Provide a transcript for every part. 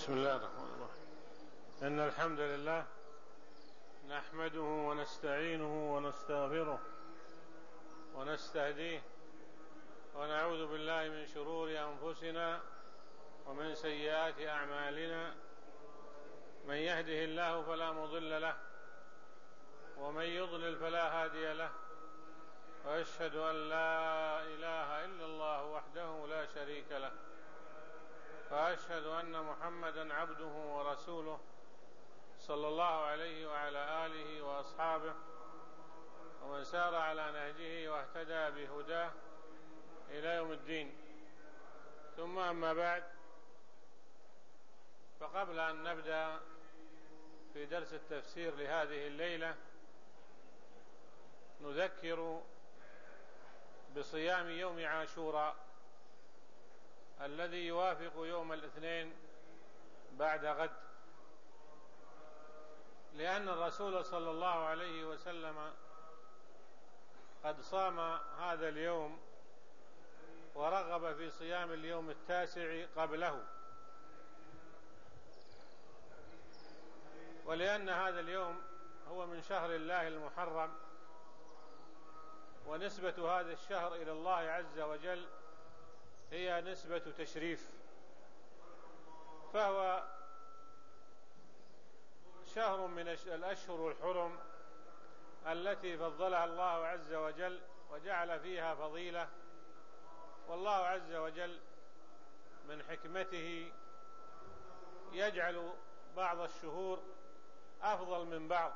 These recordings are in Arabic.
بسم الله الرحمن الرحيم. إن الحمد لله نحمده ونستعينه ونستغفره ونستهديه ونعوذ بالله من شرور أنفسنا ومن سيئات أعمالنا. من يهده الله فلا مضل له ومن يضلل فلا هادي له، وأشهد أن لا إله إلا الله وحده لا شريك له، وأشهد أن محمدا عبده ورسوله صلى الله عليه وعلى آله وأصحابه ومن سار على نهجه واهتدى بهداه إلى يوم الدين. ثم أما بعد، فقبل أن نبدأ في درس التفسير لهذه الليلة نذكر بصيام يوم عاشوراء الذي يوافق يوم الاثنين بعد غد، لأن الرسول صلى الله عليه وسلم قد صام هذا اليوم ورغب في صيام اليوم التاسع قبله، ولأن هذا اليوم هو من شهر الله المحرم، ونسبة هذا الشهر إلى الله عز وجل هي نسبة تشريف، فهو شهر من الأشهر الحرم التي فضلها الله عز وجل وجعل فيها فضيلة. والله عز وجل من حكمته يجعل بعض الشهور أفضل من بعض،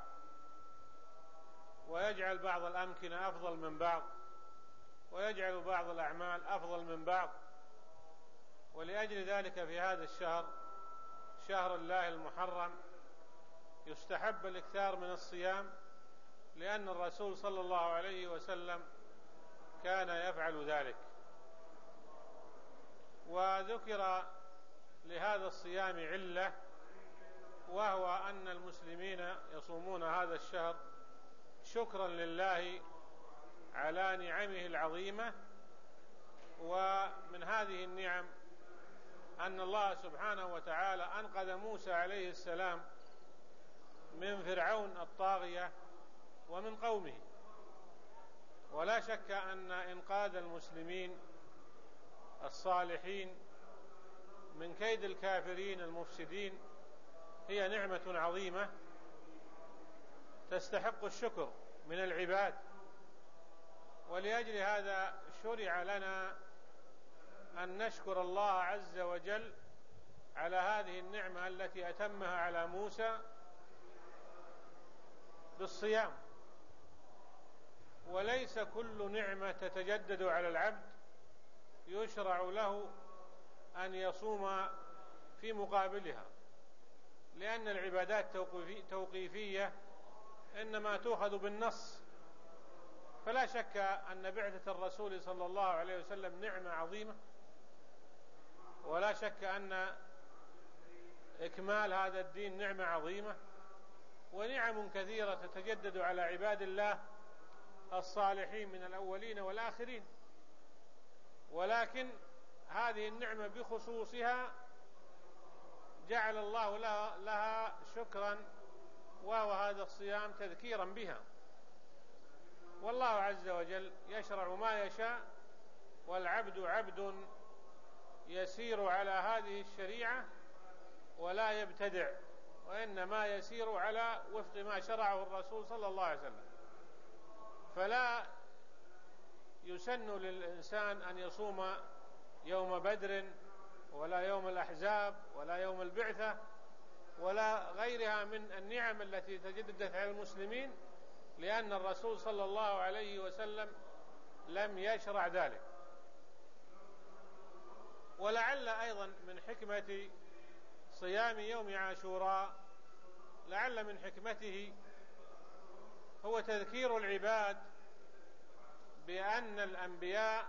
ويجعل بعض الأمكنة أفضل من بعض، ويجعل بعض الأعمال أفضل من بعض. ولأجل ذلك في هذا الشهر، شهر الله المحرم، يستحب الإكثار من الصيام، لأن الرسول صلى الله عليه وسلم كان يفعل ذلك. وذكر لهذا الصيام علة، وهو أن المسلمين يصومون هذا الشهر شكرا لله على نعمه العظيمة. ومن هذه النعم أن الله سبحانه وتعالى أنقذ موسى عليه السلام من فرعون الطاغية ومن قومه. ولا شك أن إنقاذ المسلمين الصالحين من كيد الكافرين المفسدين هي نعمة عظيمة تستحق الشكر من العباد. ولأجل هذا شرع لنا أن نشكر الله عز وجل على هذه النعمة التي أتمها على موسى بالصيام. وليس كل نعمة تتجدد على العبد يشرع له أن يصوم في مقابلها، لأن العبادات توقيفية إنما تؤخذ بالنص. فلا شك أن بعثة الرسول صلى الله عليه وسلم نعمة عظيمة، ولا شك أن إكمال هذا الدين نعمة عظيمة، ونعم كثيرة تتجدد على عباد الله الصالحين من الأولين والآخرين. ولكن هذه النعمة بخصوصها جعل الله لها شكرا، وهو هذا الصيام تذكيرا بها. والله عز وجل يشرع ما يشاء، والعبد عبد يسير على هذه الشريعة ولا يبتدع، وإنما يسير على وفق ما شرعه الرسول صلى الله عليه وسلم. فلا يسن للإنسان أن يصوم يوم بدر ولا يوم الأحزاب ولا يوم البعثة ولا غيرها من النعم التي تجددت على المسلمين، لأن الرسول صلى الله عليه وسلم لم يشرع ذلك. ولعل أيضا من حكمة صيام يوم عاشوراء، لعل من حكمته هو تذكير العباد بأن الأنبياء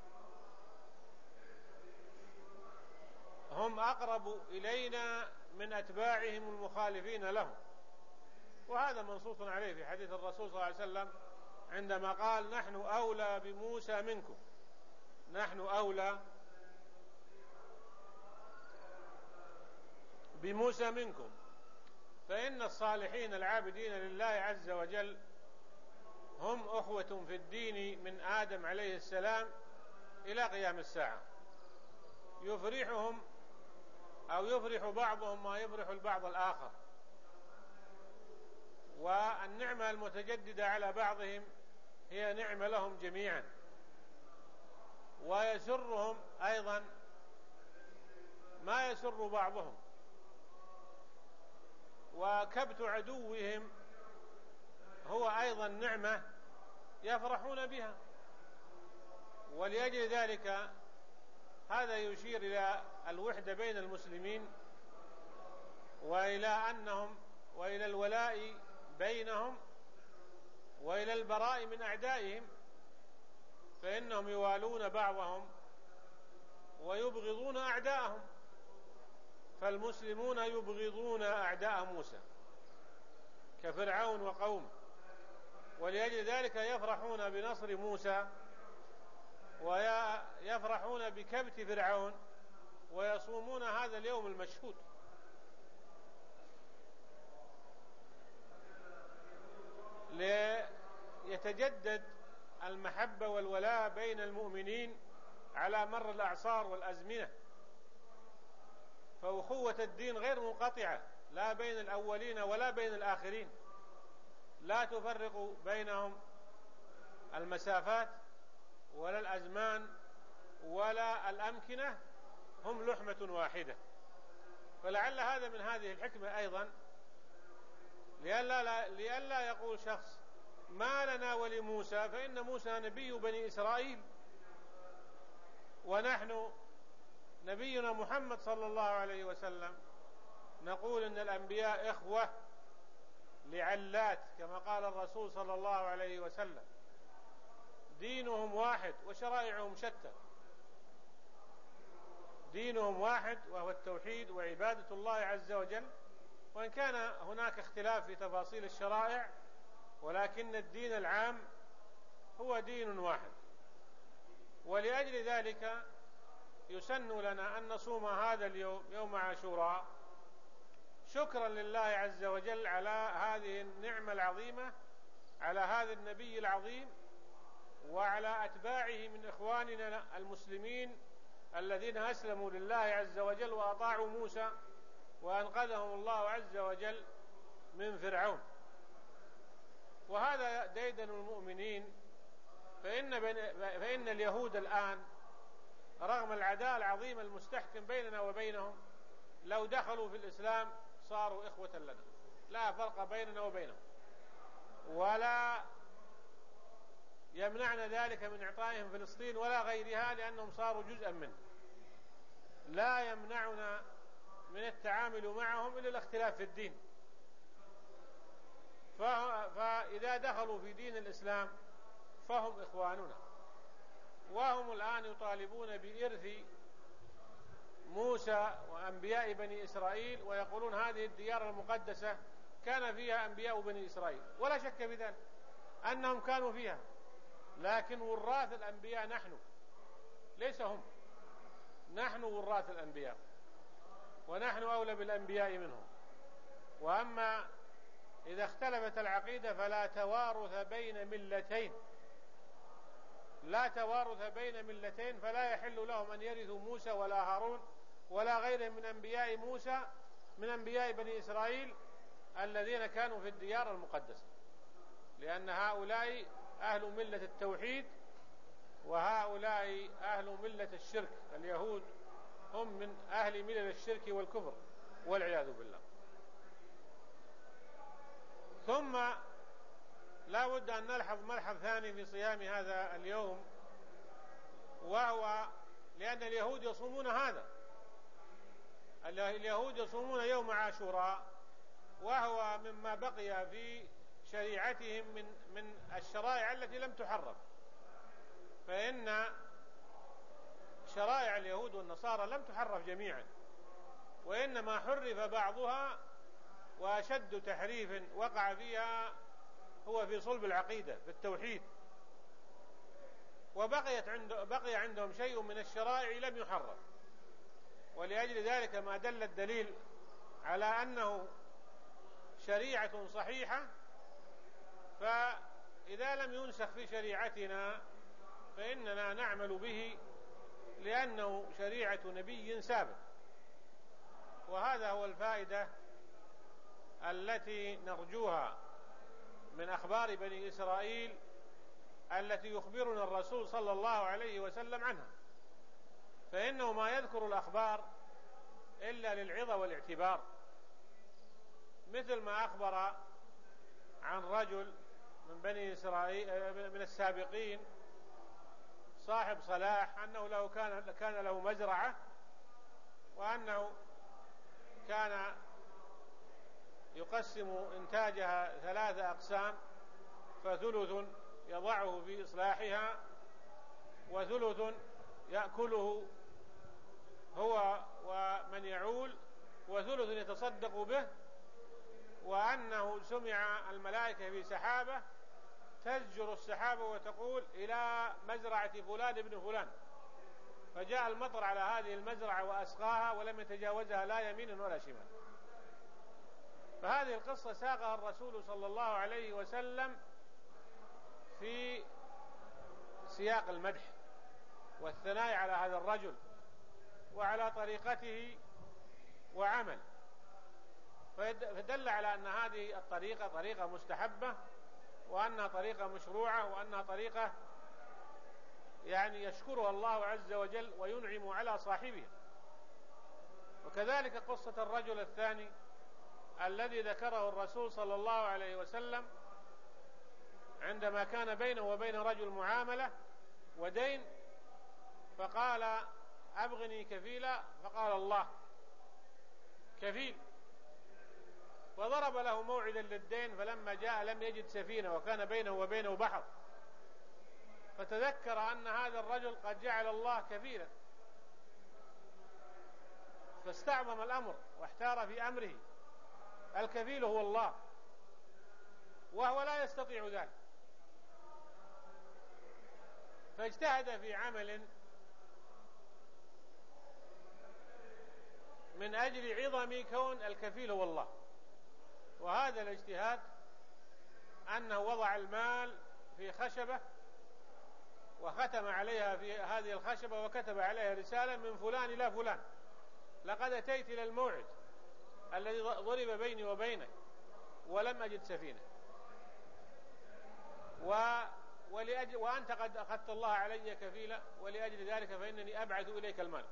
هم أقرب إلينا من أتباعهم المخالفين لهم. وهذا منصوص عليه في حديث الرسول صلى الله عليه وسلم عندما قال: نحن أولى بموسى منكم. نحن أولى بموسى منكم، فإن الصالحين العابدين لله عز وجل هم أخوة في الدين من آدم عليه السلام إلى قيام الساعة، يفرحهم أو يفرح بعضهم ما يفرح البعض الآخر، والنعمة المتجددة على بعضهم هي نعمة لهم جميعا، ويسرهم أيضا ما يسر بعضهم، وكبت عدوهم هو أيضا نعمة يفرحون بها. ولأجل ذلك هذا يشير إلى الوحدة بين المسلمين، وإلى الولاء بينهم، وإلى البراء من أعدائهم، فإنهم يوالون بعضهم ويبغضون أعداءهم، فالمسلمون يبغضون أعداء موسى كفرعون وقومه، ولأجل ذلك يفرحون بنصر موسى ويفرحون بكبت فرعون، ويصومون هذا اليوم المشهود. ليتجدد المحبة والولاء بين المؤمنين على مر الأعصار والأزمنة، فأخوة الدين غير منقطعة، لا بين الأولين ولا بين الآخرين، لا تفرق بينهم المسافات ولا الأزمان ولا الأمكنة، هم لحمة واحدة. فلعل هذا من هذه الحكمة أيضا، لئلا يقول شخص ما لنا ولموسى، فإن موسى نبي بني إسرائيل، ونحن نبينا محمد صلى الله عليه وسلم نقول إن الأنبياء إخوة لعلات، كما قال الرسول صلى الله عليه وسلم: دينهم واحد وشرائعهم شتى. دينهم واحد وهو التوحيد وعبادة الله عز وجل، وإن كان هناك اختلاف في تفاصيل الشرائع، ولكن الدين العام هو دين واحد. ولأجل ذلك يسن لنا أن نصوم هذا اليوم، يوم عاشوراء، شكرا لله عز وجل على هذه النعمة العظيمة، على هذا النبي العظيم، وعلى أتباعه من إخواننا المسلمين الذين أسلموا لله عز وجل وأطاعوا موسى وأنقذهم الله عز وجل من فرعون. وهذا ديدن المؤمنين، فإن اليهود الآن رغم العداء العظيم المستحكم بيننا وبينهم، لو دخلوا في الإسلام صاروا إخوة لنا، لا فرق بيننا وبينهم، ولا يمنعنا ذلك من إعطائهم فلسطين ولا غيرها، لأنهم صاروا جزءا منه. لا يمنعنا من التعامل معهم إلا الاختلاف في الدين، فإذا دخلوا في دين الإسلام فهم إخواننا. وهم الآن يطالبون بإرث موسى وأنبياء بني إسرائيل، ويقولون هذه الديار المقدسة كان فيها أنبياء بني إسرائيل، ولا شك في ذلك أنهم كانوا فيها، لكن وراث الأنبياء نحن، ليس هم. نحن وراث الأنبياء، ونحن أولى بالأنبياء منهم. وأما إذا اختلفت العقيدة فلا توارث بين ملتين، لا توارث بين ملتين، فلا يحل لهم أن يرثوا موسى ولا هارون ولا غيرهم من أنبياء موسى، من أنبياء بني إسرائيل الذين كانوا في الديار المقدسة، لأن هؤلاء أهل ملة التوحيد وهؤلاء أهل ملة الشرك. اليهود هم من أهل ملل الشرك والكفر والعياذ بالله. ثم لا بد أن نلحظ ملحظ ثاني في صيام هذا اليوم، وهو لأن اليهود يصومون هذا، اليهود يصومون يوم عاشوراء، وهو مما بقي في شريعتهم من الشرائع التي لم تحرف، فإن شرائع اليهود والنصارى لم تحرف جميعا، وإنما حرف بعضها، وأشد تحريف وقع فيها هو في صلب العقيدة في التوحيد، بقي عندهم شيء من الشرائع لم يحرف. ولأجل ذلك ما دل الدليل على أنه شريعة صحيحة، فإذا لم ينسخ في شريعتنا فإننا نعمل به لأنه شريعة نبي سابق. وهذا هو الفائدة التي نرجوها من أخبار بني إسرائيل التي يخبرنا الرسول صلى الله عليه وسلم عنها، فإنه ما يذكر الأخبار إلا للعظة والاعتبار، مثل ما أخبر عن رجل من بني إسرائيل من السابقين صاحب صلاح أنه كان له مزرعة، وأنه كان يقسم إنتاجها 3 أقسام، فثلث يضعه في إصلاحها، وثلث يأكله هو ومن يعول، وثلث يتصدق به، وأنه سمع الملائكة في سحابة تزجر السحابة وتقول إلى مزرعة فلان ابن فلان، فجاء المطر على هذه المزرعة وأسقاها ولم يتجاوزها لا يمين ولا شمال. فهذه القصة ساقها الرسول صلى الله عليه وسلم في سياق المدح والثناء على هذا الرجل وعلى طريقته وعمل، فدل على أن هذه الطريقة طريقة مستحبة، وأنها طريقة مشروعة، وأنها طريقة يعني يشكرها الله عز وجل وينعم على صاحبها. وكذلك قصة الرجل الثاني الذي ذكره الرسول صلى الله عليه وسلم عندما كان بينه وبين رجل معاملة ودين، فقال أبغني كفيلا، فقال الله كفيل، وضرب له موعدا للدين، فلما جاء لم يجد سفينة وكان بينه وبينه بحر، فتذكر أن هذا الرجل قد جعل الله كفيلا، فاستعظم الأمر واحتار في أمره. الكفيل هو الله، وهو لا يستطيع ذلك، فاجتهد في عمل من أجل عظم كون الكفيل هو الله. وهذا الاجتهاد أنه وضع المال في خشبة وختم عليها في هذه الخشبة وكتب عليها رسالة من فلان إلى فلان: لقد أتيت إلى الموعد الذي ضرب بيني وبينك ولم أجد سفينة، وأنت قد أخذت الله علي كفيلا، ولأجل ذلك فإنني أبعث إليك المال،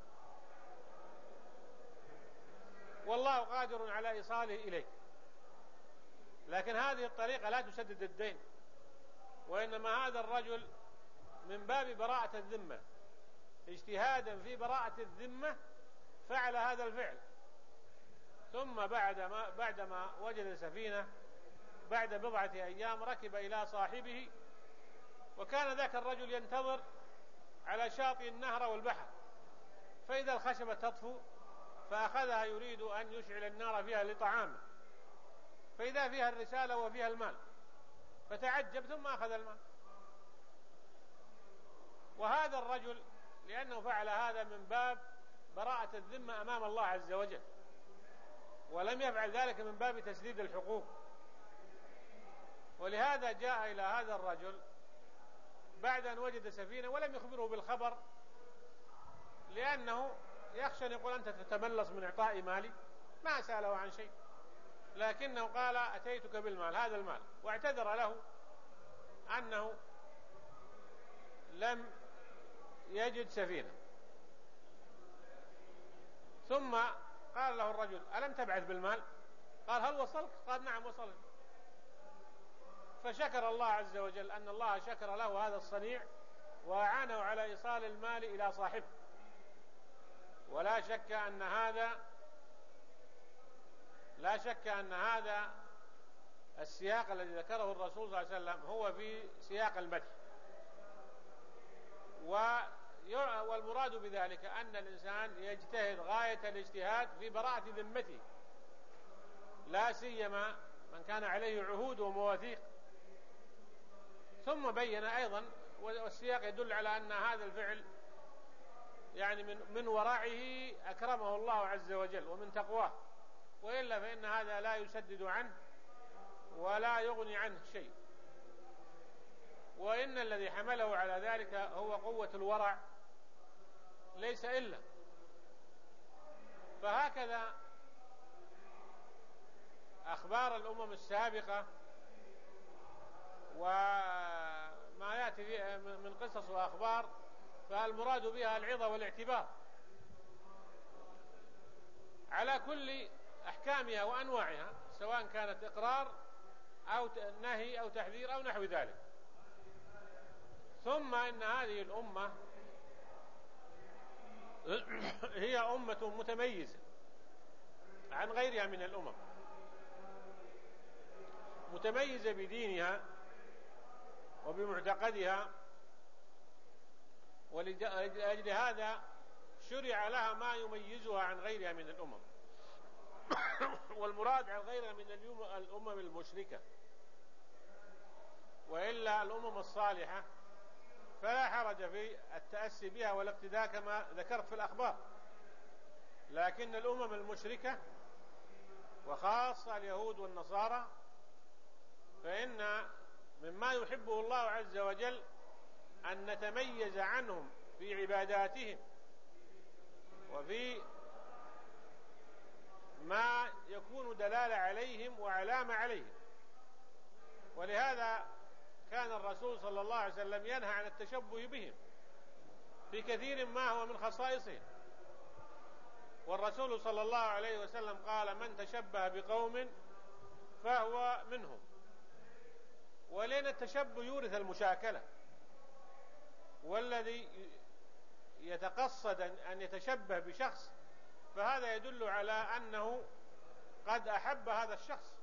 والله قادر على إيصاله إليك. لكن هذه الطريقة لا تسدد الدين، وإنما هذا الرجل من باب براءة الذمة، اجتهادا في براءة الذمة فعل هذا الفعل. ثم بعدما وجد سفينة بعد 4 أيام ركب إلى صاحبه، وكان ذاك الرجل ينتظر على شاطئ النهر والبحر، فإذا الخشبة تطفو، فأخذها يريد أن يشعل النار فيها لطعامه، فإذا فيها الرسالة وفيها المال، فتعجب ثم أخذ المال. وهذا الرجل لأنه فعل هذا من باب براءة الذمة أمام الله عز وجل، ولم يفعل ذلك من باب تسديد الحقوق. ولهذا جاء إلى هذا الرجل بعد أن وجد سفينة ولم يخبره بالخبر، لأنه يخشى أن يقول أنت تتملص من إعطاء مالي، ما سأله عن شيء، لكنه قال أتيتك بالمال، هذا المال، واعتذر له أنه لم يجد سفينة. ثم قال له الرجل ألم تبعث بالمال؟ قال هل وصلك؟ قال نعم وصلت. فشكر الله عز وجل أن الله شكر له هذا الصنيع وأعانه على إيصال المال إلى صاحبه. ولا شك أن هذا السياق الذي ذكره الرسول صلى الله عليه وسلم هو في سياق المدح، والمراد بذلك أن الإنسان يجتهد غاية الاجتهاد في براءة ذمته، لا سيما من كان عليه عهود ومواثيق. ثم بين أيضا، والسياق يدل على أن هذا الفعل يعني من ورعه أكرمه الله عز وجل ومن تقواه، وإلا فإن هذا لا يسدد عنه ولا يغني عنه شيء. وإن الذي حمله على ذلك هو قوة الورع ليس إلا. فهكذا أخبار الأمم السابقة وما يأتي من قصص وأخبار فالمراد بها العظة والاعتبار على كل أحكامها وأنواعها، سواء كانت إقرار أو نهي أو تحذير أو نحو ذلك. ثم إن هذه الأمة هي أمة متميزة عن غيرها من الأمم، متميزة بدينها وبمعتقدها، ولأجل هذا شرع لها ما يميزها عن غيرها من الأمم. والمراد عن غيرها من الأمم المشركة، وإلا الأمم الصالحة فلا حرج في التأسي بها والاقتداء كما ذكرت في الأخبار. لكن الأمم المشركة وخاصة اليهود والنصارى فإن مما يحبه الله عز وجل أن نتميز عنهم في عباداتهم وفي ما يكون دلالة عليهم وعلامة عليهم. ولهذا كان الرسول صلى الله عليه وسلم ينهى عن التشبه بهم في كثير ما هو من خصائصهم. والرسول صلى الله عليه وسلم قال: من تشبه بقوم فهو منهم. ولأن التشبه يورث المشاكلة، والذي يتقصد أن يتشبه بشخص فهذا يدل على أنه قد أحب هذا الشخص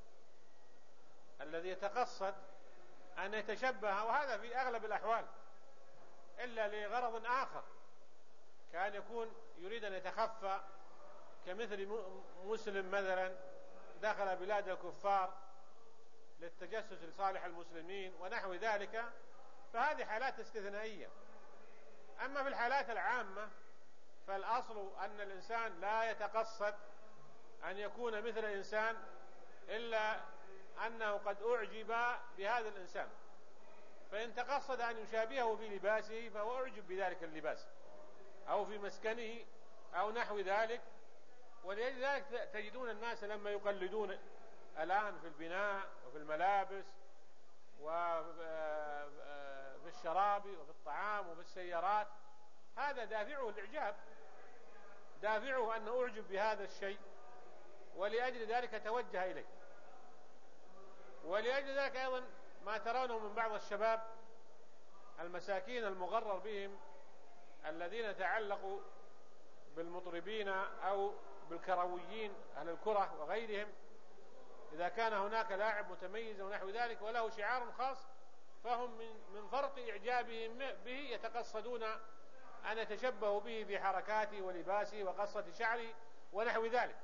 الذي يتقصد أن يتشبه، وهذا في أغلب الأحوال، إلا لغرض آخر، كان يكون يريد أن يتخفى، كمثل مسلم مثلا دخل بلاد الكفار للتجسس لصالح المسلمين ونحو ذلك، فهذه حالات استثنائية. أما في الحالات العامة فالأصل أن الإنسان لا يتقصد أن يكون مثل إنسان إلا أنه قد أعجب بهذا الإنسان، فإن تقصد أن يشابهه في لباسه فهو أعجب بذلك اللباس أو في مسكنه أو نحو ذلك. ولذلك تجدون الناس لما يقلدون الآن في البناء وفي الملابس وفي الشراب وفي الطعام وفي السيارات، هذا دافعه الإعجاب، دافعه أنه أعجب بهذا الشيء ولأجل ذلك توجه إليه. ولأجل ذلك أيضا ما ترونه من بعض الشباب المساكين المغرر بهم الذين تعلقوا بالمطربين أو بالكرويين أهل الكرة وغيرهم، إذا كان هناك لاعب متميز ونحو ذلك وله شعار خاص فهم من فرط إعجابهم به يتقصدون أن يتشبهوا به في حركاته ولباسه وقصة شعره ونحو ذلك.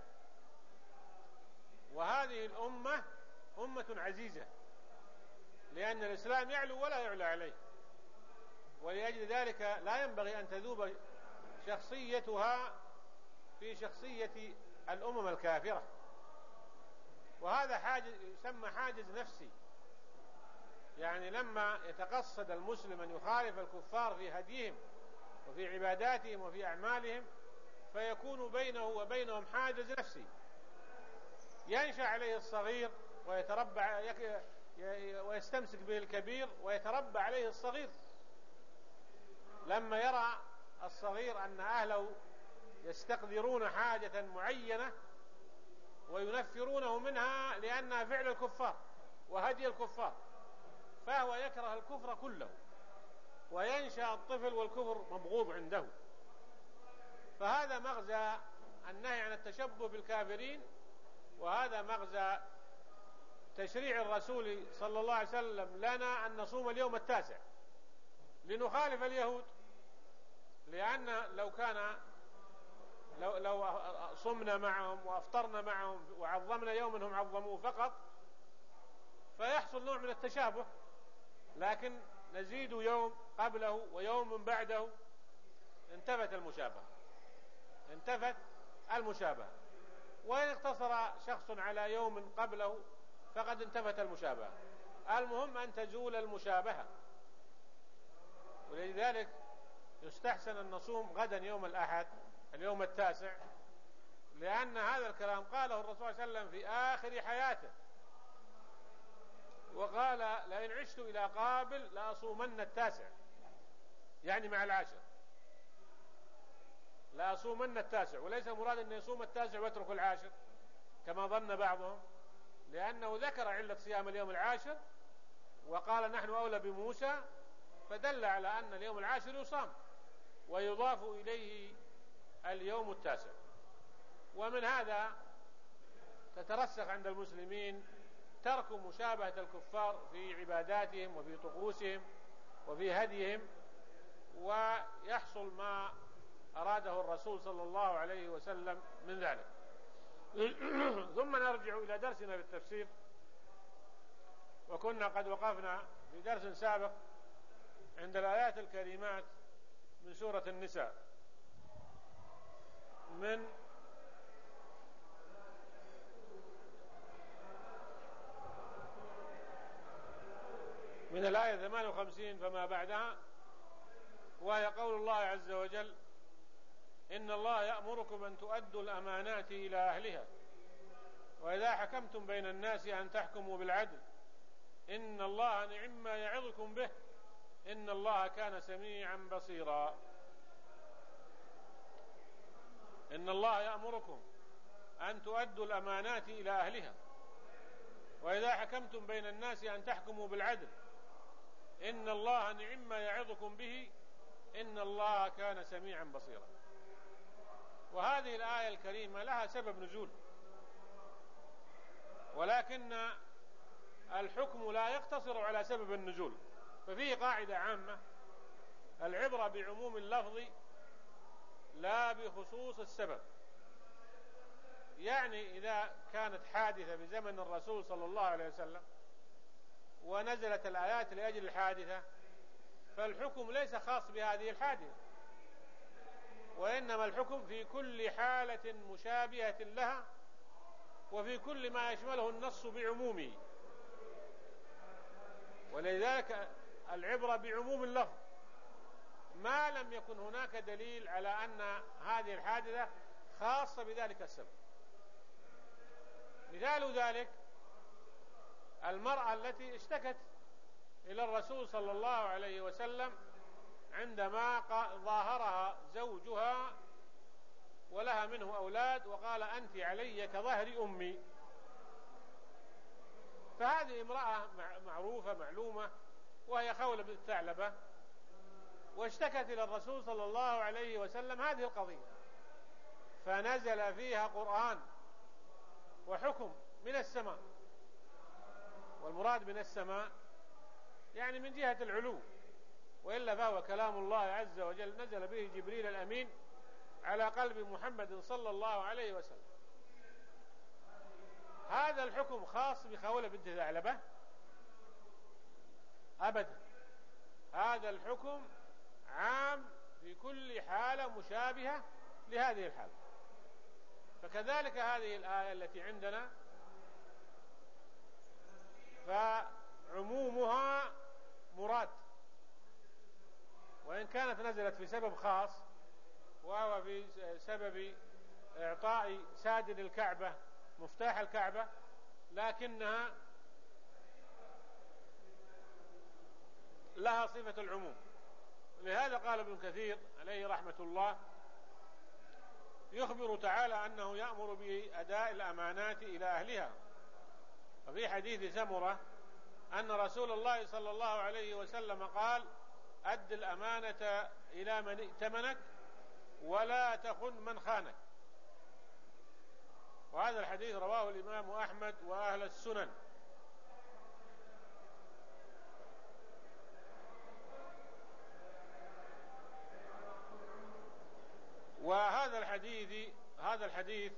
وهذه الأمة أمة عزيزة، لأن الإسلام يعلو ولا يعلى عليه، ولأجل ذلك لا ينبغي أن تذوب شخصيتها في شخصية الأمم الكافرة. وهذا حاجز يسمى حاجز نفسي، يعني لما يتقصد المسلم أن يخالف الكفار في هديهم وفي عباداتهم وفي أعمالهم فيكون بينه وبينهم حاجز نفسي، ينشأ عليه الصغير ويتربى ويستمسك به الكبير ويتربى عليه الصغير. لما يرى الصغير أن أهله يستقدرون حاجة معينة وينفرونه منها لأنها فعل الكفار وهدي الكفار، فهو يكره الكفر كله، وينشأ الطفل والكفر مبغوض عنده. فهذا مغزى النهي عن التشبه بالكافرين، وهذا مغزى تشريع الرسول صلى الله عليه وسلم لنا أن نصوم اليوم التاسع لنخالف اليهود. لأن لو صمنا معهم وأفطرنا معهم وعظمنا يوما هم عظموه فقط فيحصل نوع من التشابه، لكن نزيد يوم قبله ويوم من بعده انتفت المشابهة. وإن اقتصر شخص على يوم قبله فقد انتفت المشابهة. المهم أن تزول المشابهة. ولذلك يستحسن أن نصوم غدا يوم الأحد اليوم 9، لأن هذا الكلام قاله الرسول صلى الله عليه وسلم في آخر حياته، وقال لئن عشت إلى قابل لأصومن 9، يعني مع 10، لأصومن 9، وليس المراد أن يصوم 9 ويترك 10 كما ظن بعضهم، لأنه ذكر علة صيام اليوم 10 وقال نحن أولى بموسى، فدل على أن اليوم 10 يصام ويضاف إليه اليوم 9. ومن هذا تترسخ عند المسلمين ترك مشابهة الكفار في عباداتهم وفي طقوسهم وفي هديهم، ويحصل ما أراده الرسول صلى الله عليه وسلم من ذلك. ثم نرجع إلى درسنا في التفسير، وكنا قد وقفنا في درس سابق عند الآيات الكريمات من سورة النساء، من الآية 58 فما بعدها، وهي قول الله عز وجل إن الله يأمركم أن تؤدوا الأمانات إلى أهلها وإذا حكمتم بين الناس أن تحكموا بالعدل إن الله نعم ما يعظكم به إن الله كان سميعا بصيرا. إن الله يأمركم أن تؤدوا الأمانات إلى أهلها وإذا حكمتم بين الناس أن تحكموا بالعدل إن الله نعم ما يعظكم به إن الله كان سميعا بصيرا. وهذه الآية الكريمة لها سبب نزول، ولكن الحكم لا يقتصر على سبب النزول، ففيه قاعدة عامة: العبرة بعموم اللفظ لا بخصوص السبب. يعني إذا كانت حادثة بزمن الرسول صلى الله عليه وسلم ونزلت الآيات لأجل الحادثة، فالحكم ليس خاص بهذه الحادثة، وإنما الحكم في كل حالة مشابهة لها وفي كل ما يشمله النص بعمومه. ولذلك العبرة بعموم اللفظ ما لم يكن هناك دليل على أن هذه الحادثة خاصة بذلك السبب. مثال ذلك المرأة التي اشتكت إلى الرسول صلى الله عليه وسلم عندما ظاهرها زوجها ولها منه أولاد وقال أنت علي كظهر أمي. فهذه امرأة معروفة معلومة وهي خولة بنت ثعلبة، واشتكت إلى الرسول صلى الله عليه وسلم هذه القضية، فنزل فيها قرآن وحكم من السماء. والمراد من السماء يعني من جهة العلو، وإلا فهو كلام الله عز وجل نزل به جبريل الأمين على قلب محمد صلى الله عليه وسلم. هذا الحكم خاص بخولة بنت ثعلبة؟ أبدا، هذا الحكم عام في كل حالة مشابهة لهذه الحالة. فكذلك هذه الآية التي عندنا فعمومها مراد، وإن كانت نزلت في سبب خاص وهو في سبب إعطاء سادن الكعبة مفتاح الكعبة، لكنها لها صفة العموم. لهذا قال ابن كثير عليه رحمة الله يخبر تعالى أنه يأمر بأداء الأمانات إلى أهلها. وفي حديث سمرة أن رسول الله صلى الله عليه وسلم قال أد الأمانة إلى من ائتمنك ولا تخن من خانك. وهذا الحديث رواه الإمام أحمد وأهل السنن. وهذا الحديث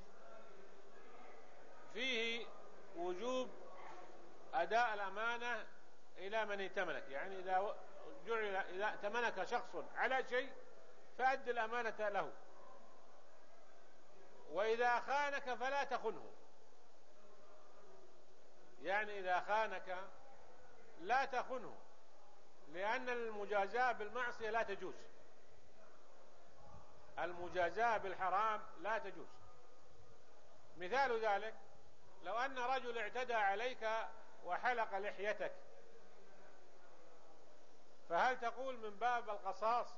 فيه وجوب أداء الأمانة إلى من ائتمنك، يعني إذا ائتمنك شخص على شيء فأد الأمانة له. وإذا خانك فلا تخنه، يعني إذا خانك لا تخنه، لأن المجازاة بالمعصية لا تجوز، المجازاة بالحرام لا تجوز. مثال ذلك لو أن رجل اعتدى عليك وحلق لحيتك، فهل تقول من باب القصاص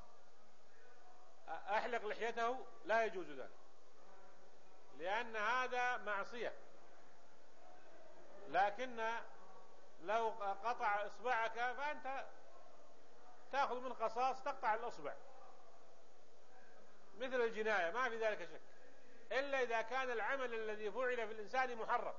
أحلق لحيته؟ لا يجوز ذلك، لأن هذا معصية. لكن لو قطع إصبعك فأنت تأخذ من قصاص تقطع الإصبع، مثل الجناية، ما في ذلك شك، إلا إذا كان العمل الذي فعل في الإنسان محرم.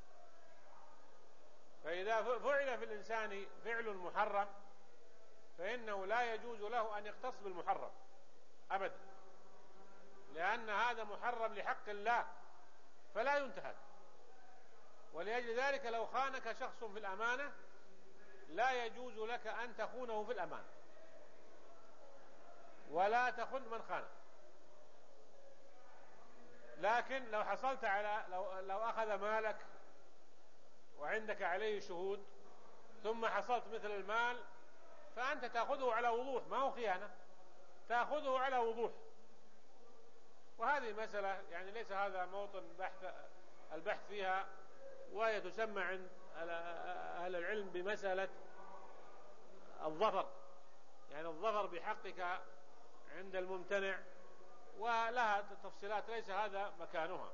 فإذا فعل في الإنسان فعل محرم فإنه لا يجوز له أن يختص بالمحرم أبدا، لأن هذا محرم لحق الله فلا ينتهك. ولأجل ذلك لو خانك شخص في الأمانة لا يجوز لك أن تخونه في الأمانة، ولا تخن من خانك. لكن لو حصلت على لو أخذ مالك وعندك عليه شهود ثم حصلت مثل المال فأنت تأخذه على وضوح، ما هو خيانة، تأخذه على وضوح. وهذه مسألة يعني ليس هذا موطن البحث فيها، وهي تسمى عند أهل العلم بمسألة الظفر، يعني الظفر بحقك عند الممتنع، ولها تفصيلات ليس هذا مكانها.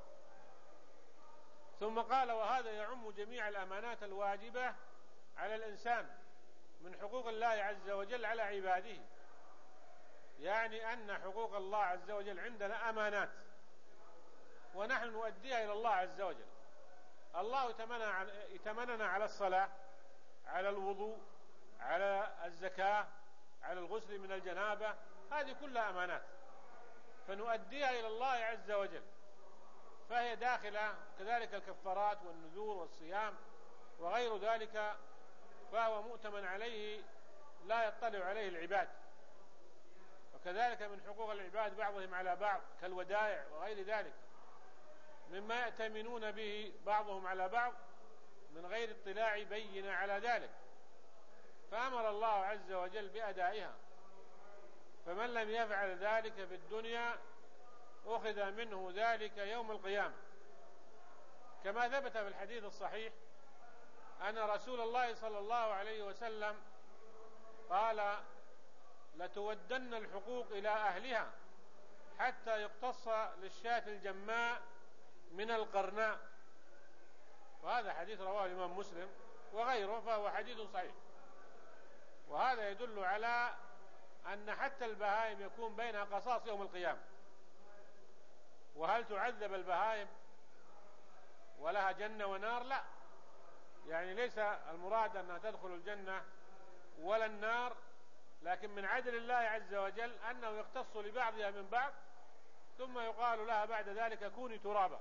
ثم قال: وهذا يعم جميع الأمانات الواجبة على الإنسان من حقوق الله عز وجل على عباده، يعني أن حقوق الله عز وجل عندنا أمانات ونحن نؤديها إلى الله عز وجل. الله يتمننا على الصلاة، على الوضوء، على الزكاة، على الغسل من الجنابة، هذه كلها أمانات فنؤديها إلى الله عز وجل، فهي داخلة. كذلك الكفارات والنذور والصيام وغير ذلك، فهو مؤتمن عليه لا يطلع عليه العباد. وكذلك من حقوق العباد بعضهم على بعض كالودائع وغير ذلك مما يأتمنون به بعضهم على بعض من غير اطلاع بين على ذلك، فأمر الله عز وجل بأدائها. فمن لم يفعل ذلك في الدنيا أخذ منه ذلك يوم القيامة، كما ثبت في الحديث الصحيح أن رسول الله صلى الله عليه وسلم قال: لتودن الحقوق إلى أهلها حتى يقتص للشاة الجماء من القرناء. وهذا حديث رواه الإمام مسلم وغيره، فهو حديث صحيح. وهذا يدل على أن حتى البهائم يكون بينها قصاص يوم القيامة. وهل تعذب البهائم ولها جنة ونار؟ لا، يعني ليس المراد أنها تدخل الجنة ولا النار، لكن من عدل الله عز وجل أنه يختص لبعضها من بعض، ثم يقال لها بعد ذلك كوني ترابا.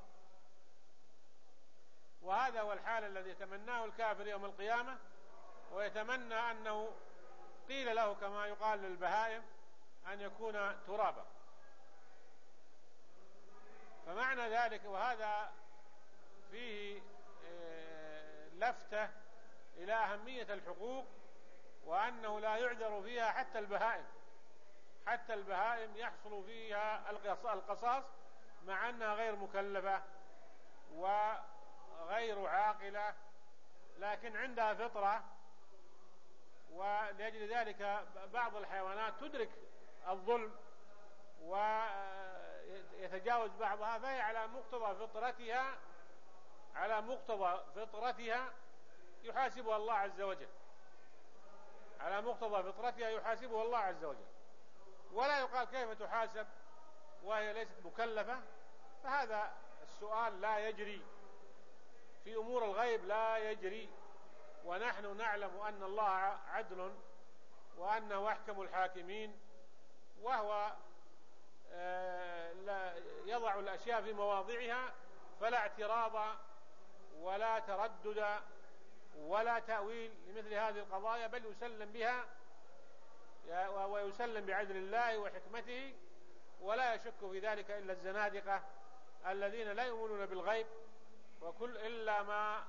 وهذا هو الحال الذي يتمناه الكافر يوم القيامة، ويتمنى أنه قيل له كما يقال للبهائم أن يكون ترابا. فمعنى ذلك، وهذا فيه لفتة إلى أهمية الحقوق، وأنه لا يعذر فيها حتى البهائم يحصل فيها القصاص مع أنها غير مكلفة وغير عاقلة، لكن عندها فطرة. ولأجل ذلك بعض الحيوانات تدرك الظلم ويتجاوز بعضها، فهي على مقتضى فطرتها يحاسبها الله عز وجل، على مقتضى فطرتها يحاسبها الله عز وجل. ولا يقال كيف تحاسب وهي ليست مكلفة، فهذا السؤال لا يجري في أمور الغيب، لا يجري. ونحن نعلم أن الله عدل وأنه أحكم الحاكمين، وهو يضع الأشياء في مواضعها، فلا اعتراض ولا تردد ولا تأويل لمثل هذه القضايا، بل يسلم بها ويسلم بعدل الله وحكمته، ولا يشك في ذلك إلا الزنادقة الذين لا يؤمنون بالغيب وكل إلا ما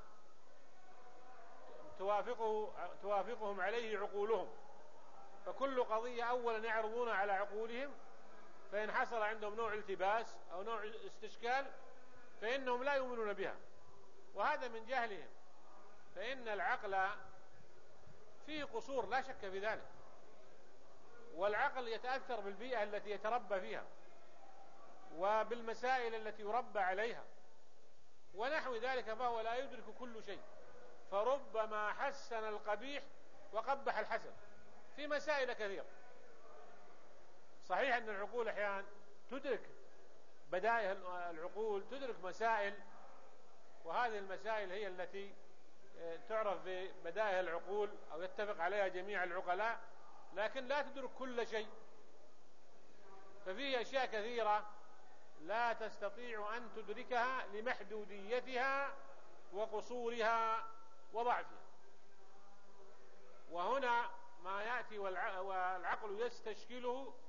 توافقهم عليه عقولهم، فكل قضية أولا يعرضونها على عقولهم، فإن حصل عندهم نوع التباس أو نوع استشكال فإنهم لا يؤمنون بها، وهذا من جهلهم، فإن العقل فيه قصور لا شك في ذلك، والعقل يتأثر بالبيئة التي يتربى فيها وبالمسائل التي يربى عليها ونحو ذلك، فهو لا يدرك كل شيء، فربما حسن القبيح وقبح الحسن في مسائل كثيرة. صحيح أن العقول أحيانا تدرك بدائع العقول، تدرك مسائل، وهذه المسائل هي التي تعرف ببدائع العقول أو يتفق عليها جميع العقلاء، لكن لا تدرك كل شيء، ففيه أشياء كثيرة لا تستطيع أن تدركها لمحدوديتها وقصورها وضعفها. وهنا ما يأتي والعقل يستشكله